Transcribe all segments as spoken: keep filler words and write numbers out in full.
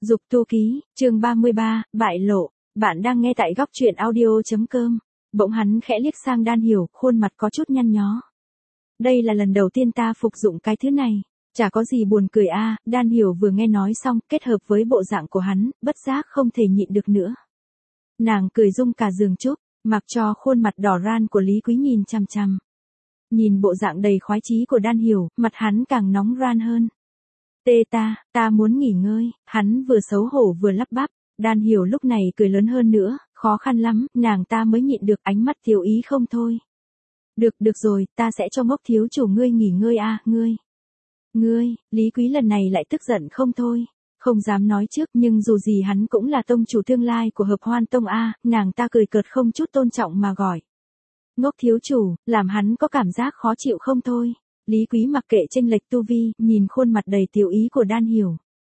Dục tu ký, chương ba mươi ba, bại lộ. Bạn đang nghe tại góc truyện audio.com. Bỗng hắn khẽ liếc sang Đan Hiểu, khuôn mặt có chút nhăn nhó. Đây là lần đầu tiên ta phục dụng cái thứ này. Chả có gì buồn cười a. À, Đan Hiểu vừa nghe nói xong, kết hợp với bộ dạng của hắn, bất giác không thể nhịn được nữa. Nàng cười rung cả giường chúc, mặc cho khuôn mặt đỏ ran của Lý Quý nhìn chằm chằm. Nhìn bộ dạng đầy khoái chí của Đan Hiểu, mặt hắn càng nóng ran hơn. Tê ta, ta muốn nghỉ ngơi, hắn vừa xấu hổ vừa lắp bắp. Đan Hiểu lúc này cười lớn hơn nữa, khó khăn lắm, nàng ta mới nhịn được ánh mắt thiếu ý không thôi. Được, được rồi, ta sẽ cho Ngốc thiếu chủ ngươi nghỉ ngơi a, à, ngươi. Ngươi, Lý Quý lần này lại tức giận không thôi. Không dám nói trước nhưng dù gì hắn cũng là tông chủ tương lai của Hợp Hoan Tông a, à, nàng ta cười cợt không chút tôn trọng mà gọi. Ngốc thiếu chủ, làm hắn có cảm giác khó chịu không thôi. Lý Quý mặc kệ chênh lệch tu vi, nhìn khuôn mặt đầy tiểu ý của Đan Hiểu.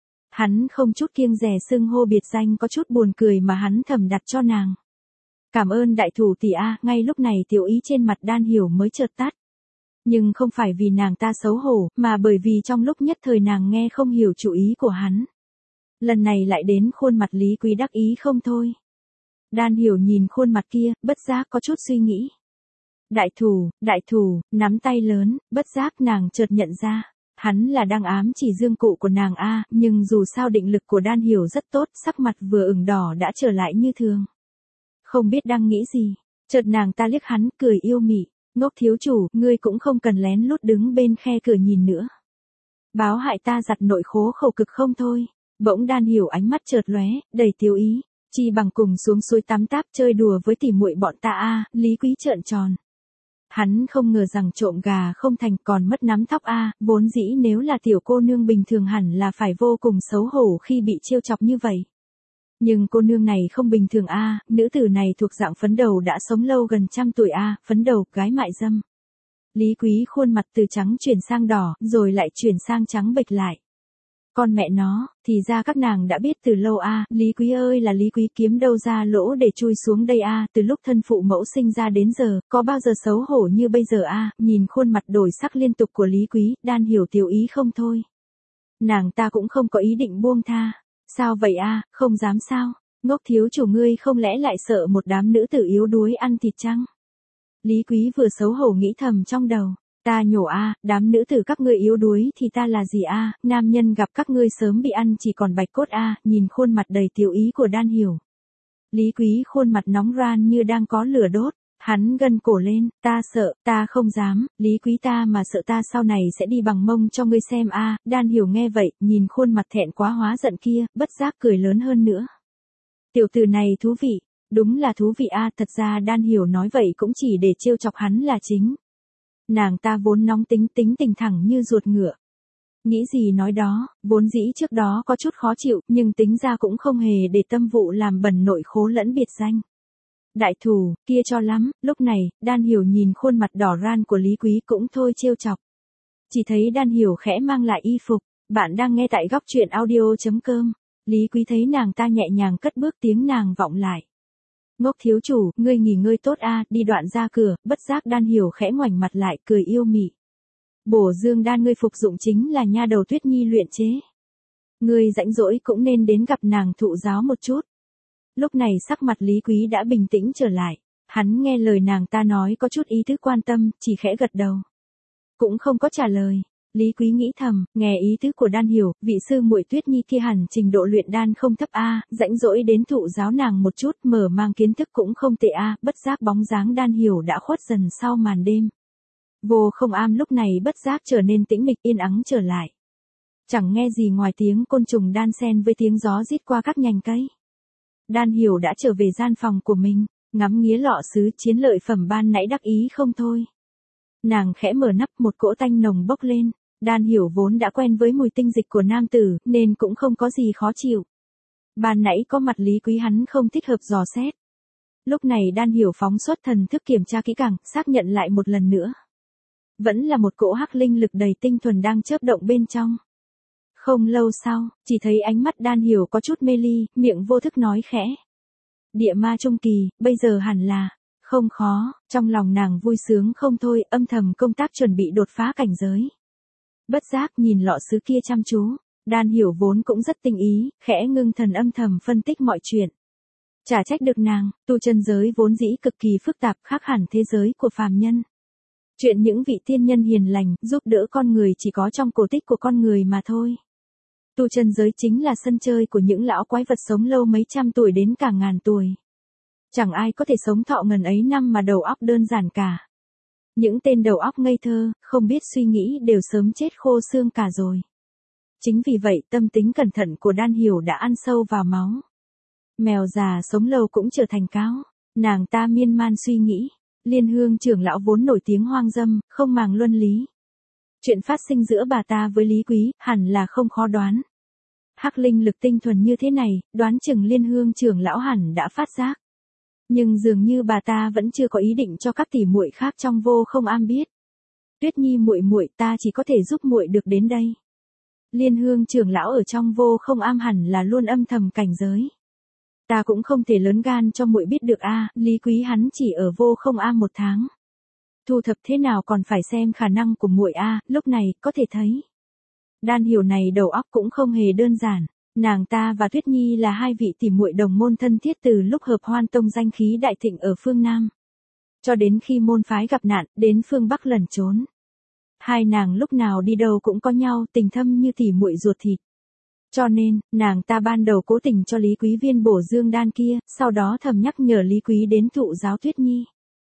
Hắn không chút kiêng dè xưng hô biệt danh có chút buồn cười mà hắn thầm đặt cho nàng. Cảm ơn đại thủ tỷ a, ngay lúc này tiểu ý trên mặt Đan Hiểu mới chợt tắt. Nhưng không phải vì nàng ta xấu hổ, mà bởi vì trong lúc nhất thời nàng nghe không hiểu chủ ý của hắn. Lần này lại đến khuôn mặt Lý Quý đắc ý không thôi. Đan Hiểu nhìn khuôn mặt kia, bất giác có chút suy nghĩ. Đại thủ, đại thủ, nắm tay lớn, bất giác nàng chợt nhận ra. Hắn là đang ám chỉ dương cụ của nàng a, nhưng dù sao định lực của Đan Hiểu rất tốt, sắc mặt vừa ửng đỏ đã trở lại như thường. Không biết đang nghĩ gì, chợt nàng ta liếc hắn, cười yêu mị. Ngốc thiếu chủ, ngươi cũng không cần lén lút đứng bên khe cửa nhìn nữa. Báo hại ta giặt nội khố khẩu cực không thôi. Bỗng Đan Hiểu ánh mắt chợt lóe, đầy tiêu ý. Chi bằng cùng xuống suối tắm táp chơi đùa với tỉ muội bọn ta a. Lý Quý trợn tròn. Hắn không ngờ rằng trộm gà không thành còn mất nắm tóc a, vốn dĩ nếu là tiểu cô nương bình thường hẳn là phải vô cùng xấu hổ khi bị trêu chọc như vậy. Nhưng cô nương này không bình thường a, nữ tử này thuộc dạng phấn đầu đã sống lâu gần trăm tuổi a, phấn đầu, gái mại dâm. Lý Quý khuôn mặt từ trắng chuyển sang đỏ, rồi lại chuyển sang trắng bệch lại. Con mẹ nó, thì ra các nàng đã biết từ lâu a, Lý Quý ơi là Lý Quý kiếm đâu ra lỗ để chui xuống đây a, từ lúc thân phụ mẫu sinh ra đến giờ, có bao giờ xấu hổ như bây giờ a, nhìn khuôn mặt đổi sắc liên tục của Lý Quý, Đan Hiểu tiểu ý không thôi. Nàng ta cũng không có ý định buông tha. Sao vậy a, không dám sao? Ngốc thiếu chủ ngươi không lẽ lại sợ một đám nữ tử yếu đuối ăn thịt chăng? Lý Quý vừa xấu hổ nghĩ thầm trong đầu. Ta nhổ a, đám nữ tử các ngươi yếu đuối thì ta là gì a, nam nhân gặp các ngươi sớm bị ăn chỉ còn bạch cốt a, nhìn khuôn mặt đầy tiểu ý của Đan Hiểu. Lý Quý khuôn mặt nóng ran như đang có lửa đốt, hắn gân cổ lên, ta sợ, ta không dám, Lý Quý ta mà sợ ta sau này sẽ đi bằng mông cho ngươi xem a. Đan Hiểu nghe vậy, nhìn khuôn mặt thẹn quá hóa giận kia, bất giác cười lớn hơn nữa. Tiểu tử này thú vị, đúng là thú vị a, thật ra Đan Hiểu nói vậy cũng chỉ để trêu chọc hắn là chính. Nàng ta vốn nóng tính tính tình thẳng như ruột ngựa. Nghĩ gì nói đó, vốn dĩ trước đó có chút khó chịu, nhưng tính ra cũng không hề để tâm vụ làm bẩn nội khố lẫn biệt danh. Đại thủ, kia cho lắm, lúc này, Đan Hiểu nhìn khuôn mặt đỏ ran của Lý Quý cũng thôi trêu chọc. Chỉ thấy Đan Hiểu khẽ mang lại y phục, bạn đang nghe tại góc truyện audio.com. Lý Quý thấy nàng ta nhẹ nhàng cất bước tiếng nàng vọng lại. Ngốc thiếu chủ, ngươi nghỉ ngơi tốt a, đi đoạn ra cửa, bất giác Đan Hiểu khẽ ngoảnh mặt lại cười yêu mị. Bổ dương đan ngươi phục dụng chính là nha đầu Tuyết Nhi luyện chế. Ngươi rãnh rỗi cũng nên đến gặp nàng thụ giáo một chút. Lúc này sắc mặt Lý Quý đã bình tĩnh trở lại, hắn nghe lời nàng ta nói có chút ý tứ quan tâm, chỉ khẽ gật đầu. Cũng không có trả lời. Lý Quý nghĩ thầm, nghe ý tứ của Đan Hiểu, vị sư muội Tuyết Nhi kia hẳn trình độ luyện đan không thấp a, rãnh rỗi đến thụ giáo nàng một chút, mở mang kiến thức cũng không tệ a, bất giác bóng dáng Đan Hiểu đã khuất dần sau màn đêm. Vô Không Am lúc này bất giác trở nên tĩnh mịch yên ắng trở lại. Chẳng nghe gì ngoài tiếng côn trùng đan xen với tiếng gió rít qua các nhành cây. Đan Hiểu đã trở về gian phòng của mình, ngắm nghía lọ sứ chiến lợi phẩm ban nãy đắc ý không thôi. Nàng khẽ mở nắp, một cỗ tanh nồng bốc lên. Đan Hiểu vốn đã quen với mùi tinh dịch của nam tử, nên cũng không có gì khó chịu. Ban nãy có mặt Lý Quý hắn không thích hợp dò xét. Lúc này Đan Hiểu phóng xuất thần thức kiểm tra kỹ càng, xác nhận lại một lần nữa. Vẫn là một cỗ hắc linh lực đầy tinh thuần đang chớp động bên trong. Không lâu sau, chỉ thấy ánh mắt Đan Hiểu có chút mê ly, miệng vô thức nói khẽ. Địa ma trung kỳ, bây giờ hẳn là, không khó, trong lòng nàng vui sướng không thôi, âm thầm công tác chuẩn bị đột phá cảnh giới. Bất giác nhìn lọ sứ kia chăm chú, Đan Hiểu vốn cũng rất tinh ý, khẽ ngưng thần âm thầm phân tích mọi chuyện. Chả trách được nàng, tu chân giới vốn dĩ cực kỳ phức tạp khác hẳn thế giới của phàm nhân. Chuyện những vị tiên nhân hiền lành, giúp đỡ con người chỉ có trong cổ tích của con người mà thôi. Tu chân giới chính là sân chơi của những lão quái vật sống lâu mấy trăm tuổi đến cả ngàn tuổi. Chẳng ai có thể sống thọ ngần ấy năm mà đầu óc đơn giản cả. Những tên đầu óc ngây thơ, không biết suy nghĩ đều sớm chết khô xương cả rồi. Chính vì vậy tâm tính cẩn thận của Đan Hiểu đã ăn sâu vào máu. Mèo già sống lâu cũng trở thành cáo. Nàng ta miên man suy nghĩ. Liên Hương trưởng lão vốn nổi tiếng hoang dâm, không màng luân lý. Chuyện phát sinh giữa bà ta với Lý Quý, hẳn là không khó đoán. Hắc linh lực tinh thuần như thế này, đoán chừng Liên Hương trưởng lão hẳn đã phát giác. Nhưng dường như bà ta vẫn chưa có ý định cho các tỷ muội khác trong Vô Không Am biết. Tuyết Nhi muội muội, ta chỉ có thể giúp muội được đến đây. Liên Hương trưởng lão ở trong Vô Không Am hẳn là luôn âm thầm cảnh giới. Ta cũng không thể lớn gan cho muội biết được a, Lý Quý hắn chỉ ở Vô Không Am một tháng. Thu thập thế nào còn phải xem khả năng của muội a, lúc này có thể thấy. Đan Hiểu này đầu óc cũng không hề đơn giản. Nàng ta và Tuyết Nhi là hai vị tỷ muội đồng môn thân thiết từ lúc Hợp Hoan Tông danh khí đại thịnh ở phương Nam. Cho đến khi môn phái gặp nạn, đến phương Bắc lẩn trốn. Hai nàng lúc nào đi đâu cũng có nhau, tình thâm như tỷ muội ruột thịt. Cho nên, nàng ta ban đầu cố tình cho Lý Quý viên bổ dương đan kia, sau đó thầm nhắc nhở Lý Quý đến thụ giáo Tuyết Nhi.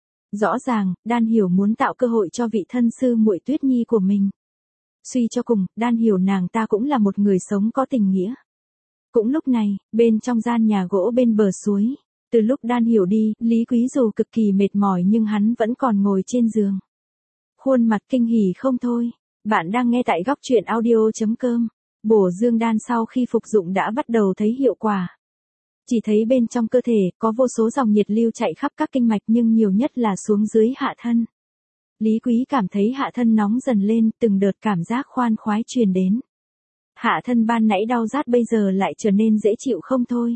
Rõ ràng, Đan Hiểu muốn tạo cơ hội cho vị thân sư muội Tuyết Nhi của mình. Suy cho cùng, Đan Hiểu nàng ta cũng là một người sống có tình nghĩa. Cũng lúc này, bên trong gian nhà gỗ bên bờ suối, từ lúc Đan Hiểu đi, Lý Quý dù cực kỳ mệt mỏi nhưng hắn vẫn còn ngồi trên giường. Khuôn mặt kinh hỉ không thôi. Bạn đang nghe tại góc truyện audio chấm com. Bổ dương đan sau khi phục dụng đã bắt đầu thấy hiệu quả. Chỉ thấy bên trong cơ thể có vô số dòng nhiệt lưu chạy khắp các kinh mạch nhưng nhiều nhất là xuống dưới hạ thân. Lý Quý cảm thấy hạ thân nóng dần lên, từng đợt cảm giác khoan khoái truyền đến. Hạ thân ban nãy đau rát bây giờ lại trở nên dễ chịu không thôi.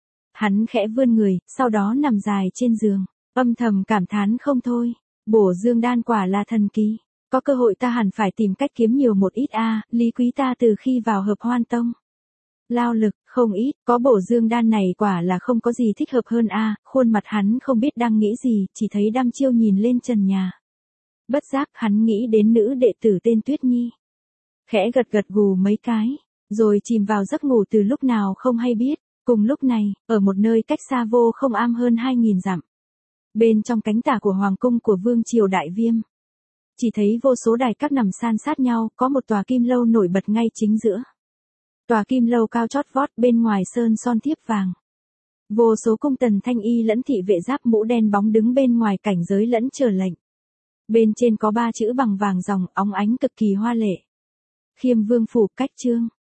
Hắn khẽ vươn người, sau đó nằm dài trên giường, âm thầm cảm thán không thôi. Bổ dương đan quả là thần kỳ. Có cơ hội ta hẳn phải tìm cách kiếm nhiều một ít a, Lý Quý ta từ khi vào Hợp Hoan Tông. Lao lực, không ít, có bổ dương đan này quả là không có gì thích hợp hơn a, khuôn mặt hắn không biết đang nghĩ gì, chỉ thấy đăm chiêu nhìn lên trần nhà. Bất giác hắn nghĩ đến nữ đệ tử tên Tuyết Nhi. Khẽ gật gật gù mấy cái, rồi chìm vào giấc ngủ từ lúc nào không hay biết. Cùng lúc này, ở một nơi cách xa Vô Không Am hơn hai nghìn dặm. Bên trong cánh tả của Hoàng cung của Vương Triều Đại Viêm. Chỉ thấy vô số đài các nằm san sát nhau, có một tòa kim lâu nổi bật ngay chính giữa. Tòa kim lâu cao chót vót, bên ngoài sơn son thiếp vàng. Vô số cung tần thanh y lẫn thị vệ giáp mũ đen bóng đứng bên ngoài cảnh giới lẫn chờ lệnh. Bên trên có ba chữ bằng vàng ròng óng ánh cực kỳ hoa lệ. Khiêm Vương phủ cách trương.